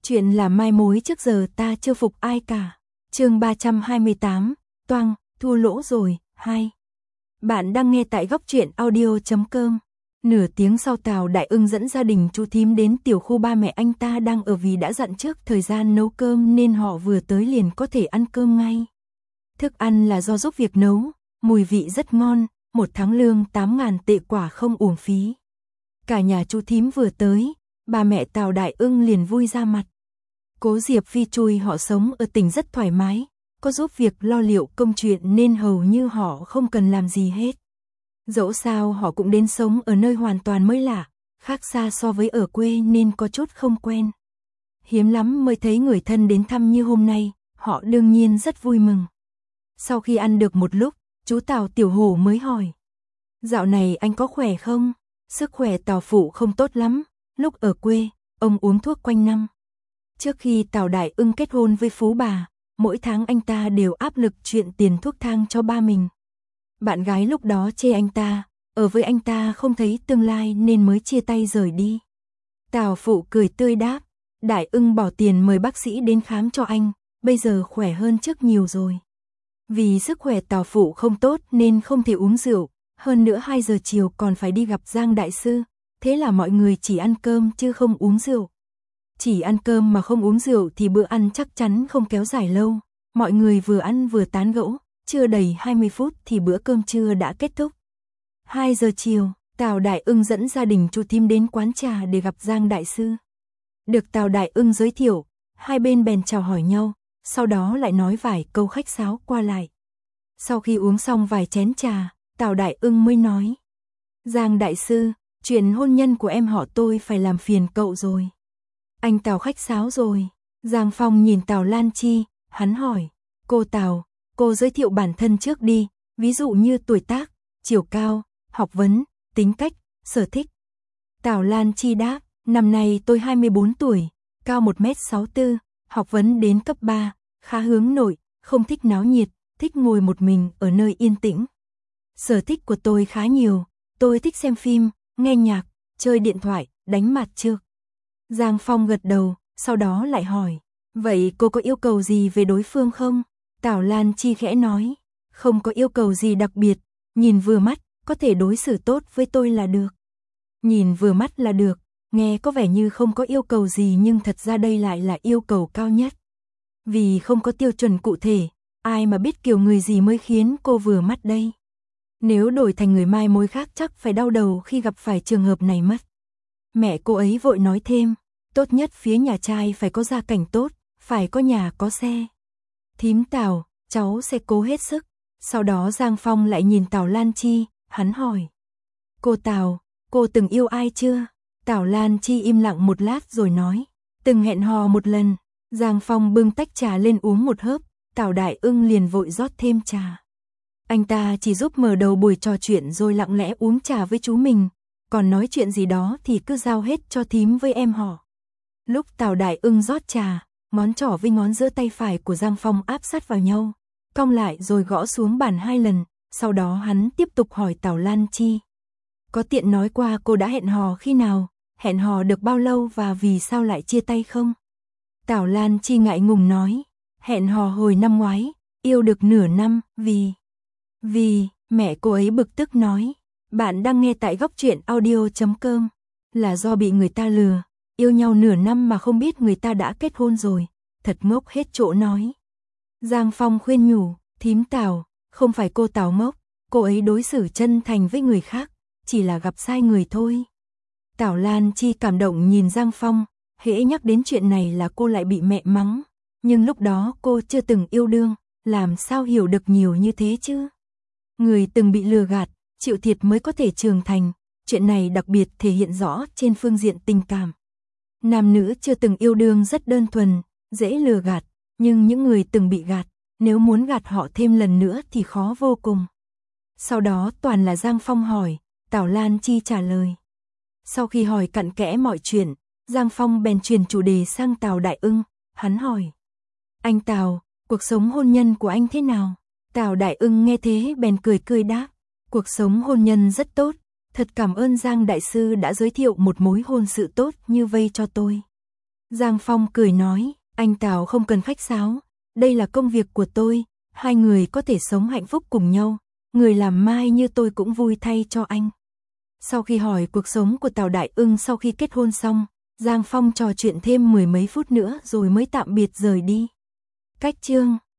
Chuyện là mai mối trước giờ ta chưa phục ai cả. Chương 328, toang, thua lỗ rồi, 2. Bạn đang nghe tại goctruyện.audio.com. Nửa tiếng sau Tào Đại Ưng dẫn gia đình chú thím đến tiểu khu ba mẹ anh ta đang ở vì đã dặn trước thời gian nấu cơm nên họ vừa tới liền có thể ăn cơm ngay. Thức ăn là do giúp việc nấu, mùi vị rất ngon, 1 tháng lương 8.000 tệ quả không uổng phí. Cả nhà chú thím vừa tới, bà mẹ Tào Đại Ưng liền vui ra mặt. Cố Diệp Phi chui họ sống ở tỉnh rất thoải mái, có giúp việc lo liệu công chuyện nên hầu như họ không cần làm gì hết. Dẫu sao họ cũng đến sống ở nơi hoàn toàn mới lạ, khác xa so với ở quê nên có chút không quen. Hiếm lắm mới thấy người thân đến thăm như hôm nay, họ đương nhiên rất vui mừng. Sau khi ăn được một lúc, chú Tào Tiểu Hổ mới hỏi: "Dạo này anh có khỏe không?" Sức khỏe Tào phụ không tốt lắm, lúc ở quê, ông uống thuốc quanh năm. Trước khi Tào Đại Ưng kết hôn với Phú bà, mỗi tháng anh ta đều áp lực chuyện tiền thuốc thang cho ba mình. Bạn gái lúc đó chê anh ta, ở với anh ta không thấy tương lai nên mới chia tay rời đi. Tào phụ cười tươi đáp: "Đại Ưng bỏ tiền mời bác sĩ đến khám cho anh, bây giờ khỏe hơn trước nhiều rồi." Vì sức khỏe Tào phụ không tốt nên không thể uống rượu, hơn nữa 2 giờ chiều còn phải đi gặp Giang đại sư, thế là mọi người chỉ ăn cơm chứ không uống rượu. Chỉ ăn cơm mà không uống rượu thì bữa ăn chắc chắn không kéo dài lâu, mọi người vừa ăn vừa tán gẫu, chưa đầy 20 phút thì bữa cơm trưa đã kết thúc. 2 giờ chiều, Tào Đại Ưng dẫn gia đình chú thím đến quán trà để gặp Giang đại sư. Được Tào Đại Ưng giới thiệu, hai bên bèn chào hỏi nhau, sau đó lại nói vài câu khách sáo qua lại. Sau khi uống xong vài chén trà, Tào Đại Ưng mới nói: "Giang đại sư, chuyện hôn nhân của em họ tôi phải làm phiền cậu rồi." "Anh Tào khách sáo rồi." Giang Phong nhìn Tào Lan Chi, hắn hỏi: "Cô Tào, cô giới thiệu bản thân trước đi, ví dụ như tuổi tác, chiều cao, học vấn, tính cách, sở thích." Tào Lan Chi đáp: "Năm nay tôi 24 tuổi, cao 1m64, học vấn đến cấp 3, khá hướng nội, không thích náo nhiệt, thích ngồi một mình ở nơi yên tĩnh. Sở thích của tôi khá nhiều, tôi thích xem phim, nghe nhạc, chơi điện thoại, đánh mạt trược." Giang Phong gật đầu, sau đó lại hỏi: "Vậy cô có yêu cầu gì về đối phương không?" Tào Lan Chi khẽ nói: "Không có yêu cầu gì đặc biệt, nhìn vừa mắt, có thể đối xử tốt với tôi là được." Nhìn vừa mắt là được, nghe có vẻ như không có yêu cầu gì nhưng thật ra đây lại là yêu cầu cao nhất. Vì không có tiêu chuẩn cụ thể, ai mà biết kiểu người gì mới khiến cô vừa mắt đây. Nếu đổi thành người mai mối khác chắc phải đau đầu khi gặp phải trường hợp này mất. Mẹ cô ấy vội nói thêm: "Tốt nhất phía nhà trai phải có gia cảnh tốt, phải có nhà có xe." "Thím Tào, cháu sẽ cố hết sức." Sau đó Giang Phong lại nhìn Tào Lan Chi, hắn hỏi: "Cô Tào, cô từng yêu ai chưa?" Tào Lan Chi im lặng một lát rồi nói: "Từng hẹn hò một lần." Giang Phong bưng tách trà lên uống một hớp, Tào Đại Ưng liền vội rót thêm trà. Anh ta chỉ giúp mở đầu buổi trò chuyện rồi lặng lẽ uống trà với chú mình, còn nói chuyện gì đó thì cứ giao hết cho thím với em họ. Lúc Tào Đại Ưng rót trà, ngón trỏ với ngón giữa tay phải của Giang Phong áp sát vào nhau, cong lại rồi gõ xuống bàn 2 lần, sau đó hắn tiếp tục hỏi Tào Lan Chi: "Có tiện nói qua cô đã hẹn hò khi nào, hẹn hò được bao lâu và vì sao lại chia tay không?" Tào Lan Chi ngại ngùng nói: "Hẹn hò hồi năm ngoái, yêu được nửa năm, vì, mẹ cô ấy bực tức nói: "Bạn đang nghe tại goctruyện.audio.com, là do bị người ta lừa, yêu nhau nửa năm mà không biết người ta đã kết hôn rồi, thật ngốc hết chỗ nói." Giang Phong khuyên nhủ: "Thím Tào, không phải cô Tào ngốc, cô ấy đối xử chân thành với người khác, chỉ là gặp sai người thôi." Tào Lan Chi cảm động nhìn Giang Phong, hễ nhắc đến chuyện này là cô lại bị mẹ mắng, nhưng lúc đó cô chưa từng yêu đương, làm sao hiểu được nhiều như thế chứ. Người từng bị lừa gạt, chịu thiệt mới có thể trưởng thành, chuyện này đặc biệt thể hiện rõ trên phương diện tình cảm. Nam nữ chưa từng yêu đương rất đơn thuần, dễ lừa gạt, nhưng những người từng bị gạt, nếu muốn gạt họ thêm lần nữa thì khó vô cùng. Sau đó toàn là Giang Phong hỏi, Tào Lan Chi trả lời. Sau khi hỏi cặn kẽ mọi chuyện, Giang Phong bèn chuyển chủ đề sang Tào Đại Ưng, hắn hỏi: "Anh Tào, cuộc sống hôn nhân của anh thế nào?" Tào Đại Ưng nghe thế bèn cười cười đáp: "Cuộc sống hôn nhân rất tốt, thật cảm ơn Giang đại sư đã giới thiệu một mối hôn sự tốt như vây cho tôi." Giang Phong cười nói, anh Tào không cần khách sáo, đây là công việc của tôi, hai người có thể sống hạnh phúc cùng nhau, người làm mai như tôi cũng vui thay cho anh. Sau khi hỏi cuộc sống của Tào Đại Ưng sau khi kết hôn xong, Giang Phong trò chuyện thêm 10 mấy phút nữa rồi mới tạm biệt rời đi. Cách chương